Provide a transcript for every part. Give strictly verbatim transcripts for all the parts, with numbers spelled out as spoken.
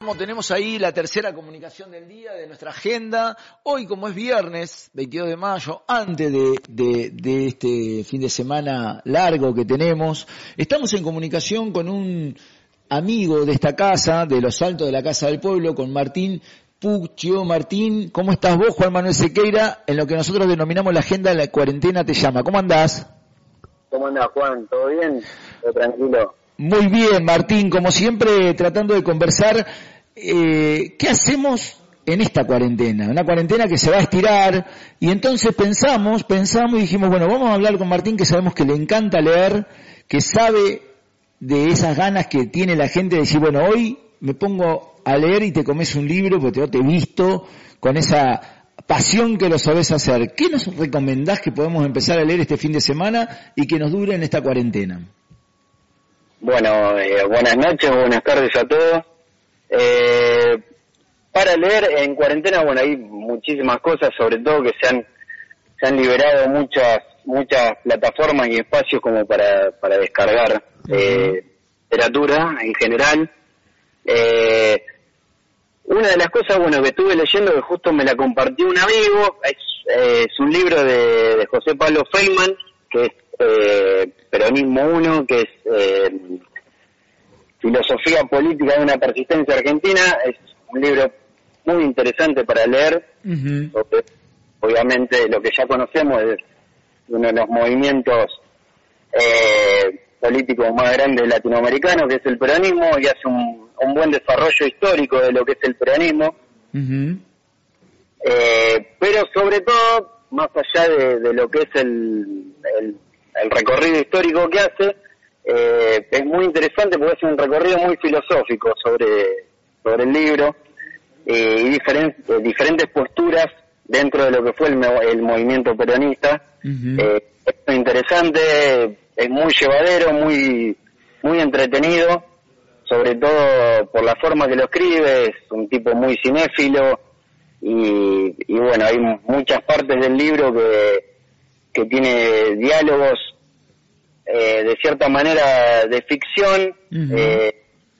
como tenemos ahí la tercera comunicación del día de nuestra agenda. Hoy, como es viernes, veintidós de mayo, antes de, de, de este fin de semana largo que tenemos, estamos en comunicación con un amigo de esta casa, de los Altos de la Casa del Pueblo, con Martín Puccio. Martín, ¿cómo estás vos? Juan Manuel Sequeira, en lo que nosotros denominamos la agenda de la cuarentena te llama. ¿Cómo andás? ¿Cómo andás, Juan? ¿Todo bien? ¿Todo tranquilo? Muy bien, Martín, como siempre tratando de conversar, eh, ¿qué hacemos en esta cuarentena? Una cuarentena que se va a estirar, y entonces pensamos, pensamos y dijimos, bueno, vamos a hablar con Martín, que sabemos que le encanta leer, que sabe de esas ganas que tiene la gente de decir, bueno, hoy me pongo a leer y te comes un libro, porque te he visto con esa pasión que lo sabés hacer. ¿Qué nos recomendás que podemos empezar a leer este fin de semana y que nos dure en esta cuarentena? Bueno, eh, buenas noches, buenas tardes a todos. Eh, para leer en cuarentena, bueno, hay muchísimas cosas, sobre todo que se han se han liberado muchas muchas plataformas y espacios como para para descargar eh, literatura en general. Eh, una de las cosas, bueno, que estuve leyendo, que justo me la compartió un amigo, es, eh, es un libro de, de José Pablo Feynman, que es eh, Peronismo uno, que es eh, Filosofía Política de una Persistencia Argentina. Es un libro muy interesante para leer, uh-huh. Porque, obviamente lo que ya conocemos es uno de los movimientos eh, políticos más grandes latinoamericanos, que es el peronismo, y hace un, un buen desarrollo histórico de lo que es el peronismo. Uh-huh. Eh, pero sobre todo, más allá de, de lo que es el, el, el recorrido histórico que hace, eh, es muy interesante porque hace un recorrido muy filosófico sobre, sobre el libro, eh, y diferentes, eh, diferentes posturas dentro de lo que fue el, el movimiento peronista. Uh-huh. Eh, es muy interesante, es muy llevadero, muy muy entretenido, sobre todo por la forma que lo escribe. Es un tipo muy cinéfilo y, y bueno, hay muchas partes del libro que, que tiene diálogos eh, de cierta manera de ficción, uh-huh. eh,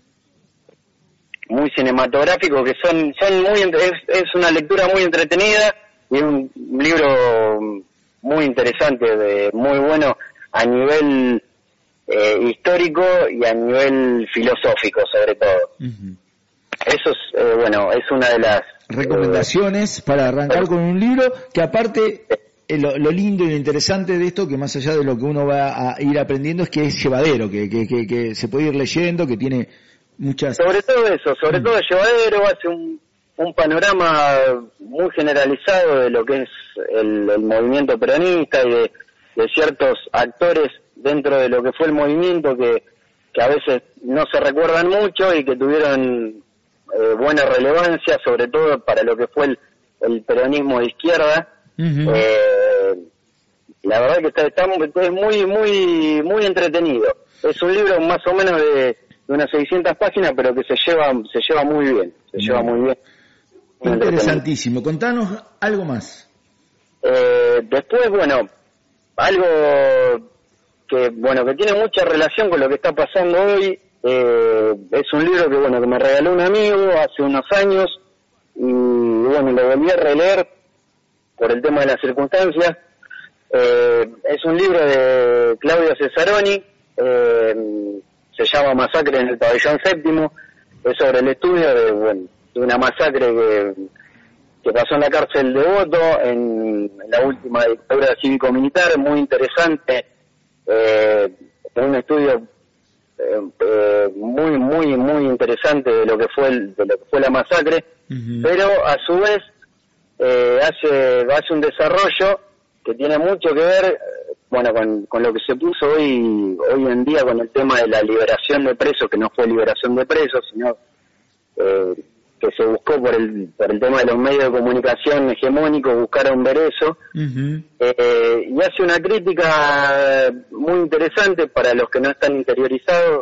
muy cinematográficos, que son son muy es, es una lectura muy entretenida y es un libro muy interesante, de muy bueno a nivel eh, histórico y a nivel filosófico, sobre todo. Uh-huh. Eso es, eh, bueno, es una de las recomendaciones eh, para arrancar con un libro que, aparte, eh, lo, lo lindo y lo interesante de esto, que más allá de lo que uno va a ir aprendiendo, es que es llevadero, que, que, que, que se puede ir leyendo, que tiene muchas... Sobre todo eso, sobre uh-huh. todo llevadero, hace un un panorama muy generalizado de lo que es el, el movimiento peronista y de, de ciertos actores dentro de lo que fue el movimiento que, que a veces no se recuerdan mucho y que tuvieron eh, buena relevancia, sobre todo para lo que fue el, el peronismo de izquierda. Uh-huh. Eh, la verdad que está, está es muy muy muy entretenido. Es un libro más o menos de, de unas seiscientas páginas, pero que se lleva se lleva muy bien, se uh-huh. lleva muy bien. Interesantísimo. Contanos algo más. Eh, después, bueno, algo que bueno que tiene mucha relación con lo que está pasando hoy, eh, es un libro que bueno que me regaló un amigo hace unos años y bueno lo volví a releer por el tema de las circunstancias. Eh, es un libro de Claudio Cesaroni, eh, se llama Masacre en el Pabellón Séptimo. Es sobre el estudio de bueno de una masacre que, que pasó en la cárcel de Voto en, en la última dictadura cívico-militar. Muy interesante, eh, un estudio eh, eh, muy muy muy interesante de lo que fue el, de lo que fue la masacre, uh-huh. pero a su vez eh, hace hace un desarrollo que tiene mucho que ver bueno con, con lo que se puso hoy hoy en día con el tema de la liberación de presos, que no fue liberación de presos, sino eh, que se buscó por el por el tema de los medios de comunicación hegemónicos, buscaron ver eso. Uh-huh. eh, y hace una crítica muy interesante para los que no están interiorizados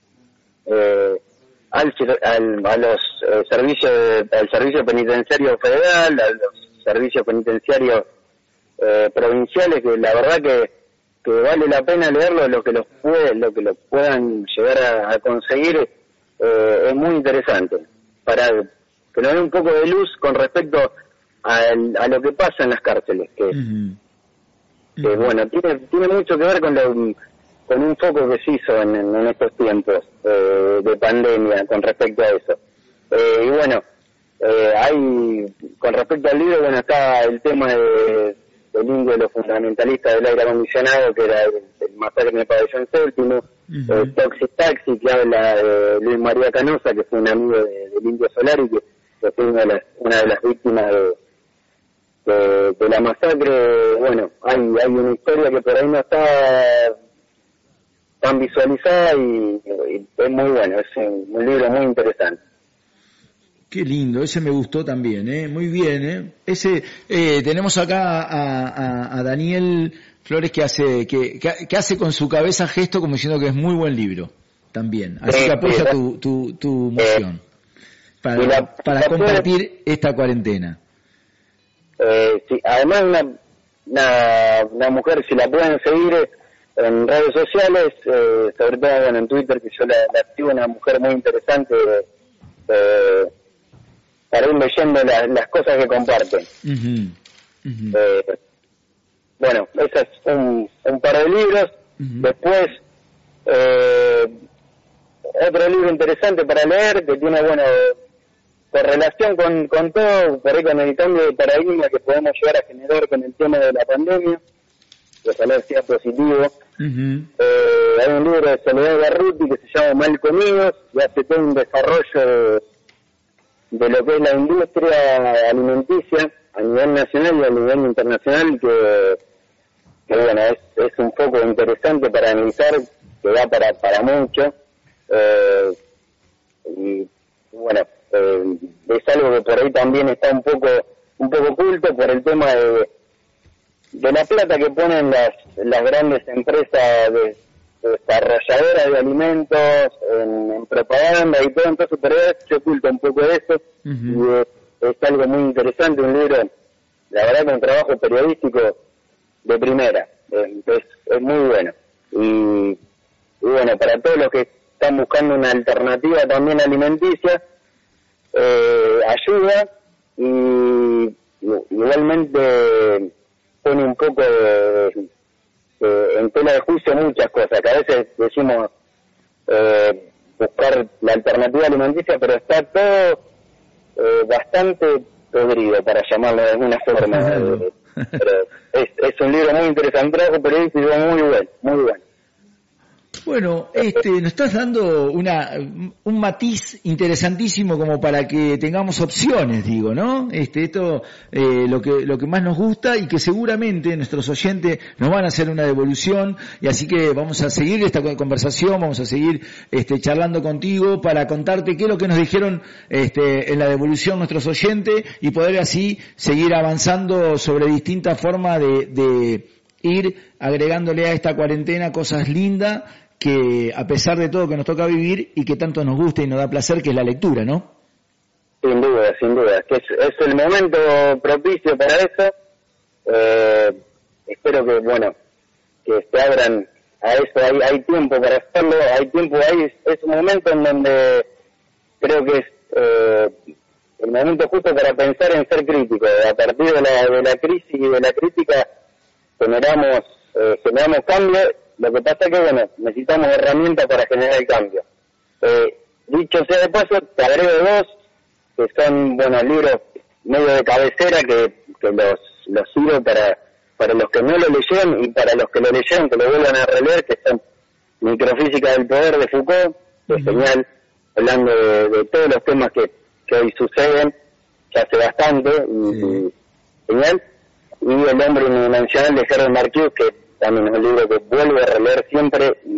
eh, al, al a los eh, servicios de, al servicio penitenciario federal, a los servicios penitenciarios eh, provinciales, que la verdad que que vale la pena leerlo, lo que los puede, lo que lo puedan llegar a, a conseguir, eh, es muy interesante. para que nos dé un poco de luz con respecto a, a lo que pasa en las cárceles, que, uh-huh. que uh-huh. bueno, tiene tiene mucho que ver con lo, con un foco que se hizo en, en estos tiempos eh, de pandemia con respecto a eso. Eh, y bueno, eh, hay, con respecto al libro, bueno, está el tema de, del indio de los fundamentalistas del aire acondicionado, que era el, el masacre en el pabellón séptimo, uh-huh. eh, Toxic Taxi, que habla de Luis María Canosa, que fue un amigo de, del Indio Solari, que, que fue una de las, una de las víctimas de, de, de la masacre. Bueno, hay, hay una historia que por ahí no está tan visualizada y, y es muy bueno, es un, un libro muy interesante. Qué lindo, ese me gustó también, ¿eh? Muy bien, ¿eh? Ese, eh, tenemos acá a, a, a Daniel Flores que hace, que, que, que hace con su cabeza gesto como diciendo que es muy buen libro, también. Así sí, que apoya sí, tu, tu, tu moción. Eh, para, la, para compartir puede, esta cuarentena. Eh, sí, además una, una, una mujer, si la pueden seguir en redes sociales, eh, sobre todo bueno, en Twitter, que yo la, la activo, una mujer muy interesante, eh, para ir leyendo la, las cosas que comparten. Uh-huh. Uh-huh. Eh, bueno, ese es un, un par de libros. Uh-huh. Después, eh, otro libro interesante para leer, que tiene, bueno, correlación con, con todo, por ahí con el cambio de paradigma que podemos llegar a generar con el tema de la pandemia, que ojalá sea positivo. Uh-huh. Eh, hay un libro de Soledad Garruti que se llama Mal Comidos, y hace todo un desarrollo de de lo que es la industria alimenticia a nivel nacional y a nivel internacional, que, que bueno, es, es un foco interesante para analizar, que da para, para mucho, eh, y bueno, eh, es algo que por ahí también está un poco, un poco oculto por el tema de, de la plata que ponen las, las grandes empresas de desarrolladoras de alimentos en, en propaganda y todo, entonces por ahí se oculta un poco de eso. Uh-huh. Y es, es algo muy interesante, un libro, la verdad que un trabajo periodístico de primera, es, es, es muy bueno. Y, y bueno, para todos los que están buscando una alternativa también alimenticia, eh, ayuda, y igualmente pone un poco de Eh, en tela de juicio muchas cosas, que a veces decimos eh, buscar la alternativa alimenticia, pero está todo eh, bastante podrido, para llamarlo de alguna forma. eh, pero es, es un libro muy interesante, un trabajo periodístico muy bueno, muy bueno. Bueno, este, nos estás dando una, un matiz interesantísimo como para que tengamos opciones, digo, ¿no? Este, esto, eh, lo que, lo que más nos gusta, y que seguramente nuestros oyentes nos van a hacer una devolución, y así que vamos a seguir esta conversación, vamos a seguir, este, charlando contigo para contarte qué es lo que nos dijeron, este, en la devolución nuestros oyentes, y poder así seguir avanzando sobre distintas formas de, de ir agregándole a esta cuarentena cosas lindas que a pesar de todo que nos toca vivir y que tanto nos gusta y nos da placer, que es la lectura, ¿no? Sin duda, sin duda, que es, es el momento propicio para eso. Eh, espero que, bueno, que se abran a eso, hay, hay tiempo para hacerlo, hay tiempo, hay, es un momento en donde creo que es eh, el momento justo para pensar en ser crítico. A partir de la, de la crisis y de la crítica generamos, eh, generamos cambio. Lo que pasa es que, bueno, necesitamos herramientas para generar el cambio. Eh, dicho sea de paso, te agrego dos, que son, bueno, libros medio de cabecera, que, que los, los sirvo para, para los que no lo leyeron y para los que lo leyeron, que lo vuelvan a releer, que son Microfísica del Poder de Foucault, que es genial, hablando de, de todos los temas que, que hoy suceden, que hace bastante, y, sí. y genial. Y El Hombre Unidimensional de Gerard Marcuse, que también es un libro que vuelve a releer siempre y,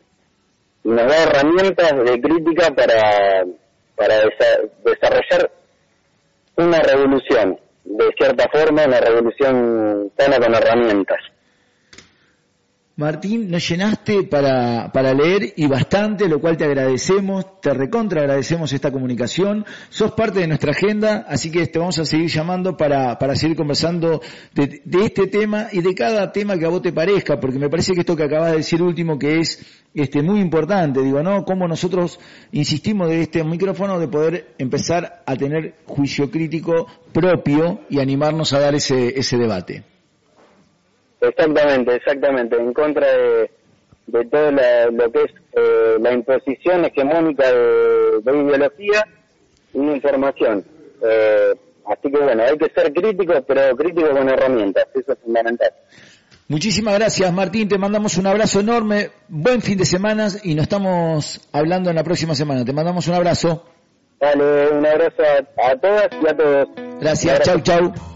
y nos da herramientas de crítica para, para desa- desarrollar una revolución, de cierta forma, una revolución sana con herramientas. Martín, nos llenaste para, para leer y bastante, lo cual te agradecemos, te recontra agradecemos esta comunicación. Sos parte de nuestra agenda, así que te vamos a seguir llamando para, para seguir conversando de, de este tema y de cada tema que a vos te parezca, porque me parece que esto que acabas de decir último que es este muy importante, digo, ¿no? Cómo nosotros insistimos de este micrófono de poder empezar a tener juicio crítico propio y animarnos a dar ese, ese debate. Exactamente, exactamente, en contra de, de todo la, lo que es eh, la imposición hegemónica de, de ideología y de información. Eh, así que bueno, hay que ser críticos, pero críticos con herramientas, eso es fundamental. Muchísimas gracias, Martín, te mandamos un abrazo enorme, buen fin de semana y nos estamos hablando en la próxima semana. Te mandamos un abrazo. Dale, un abrazo a, a todas y a todos. Gracias, chau, chau.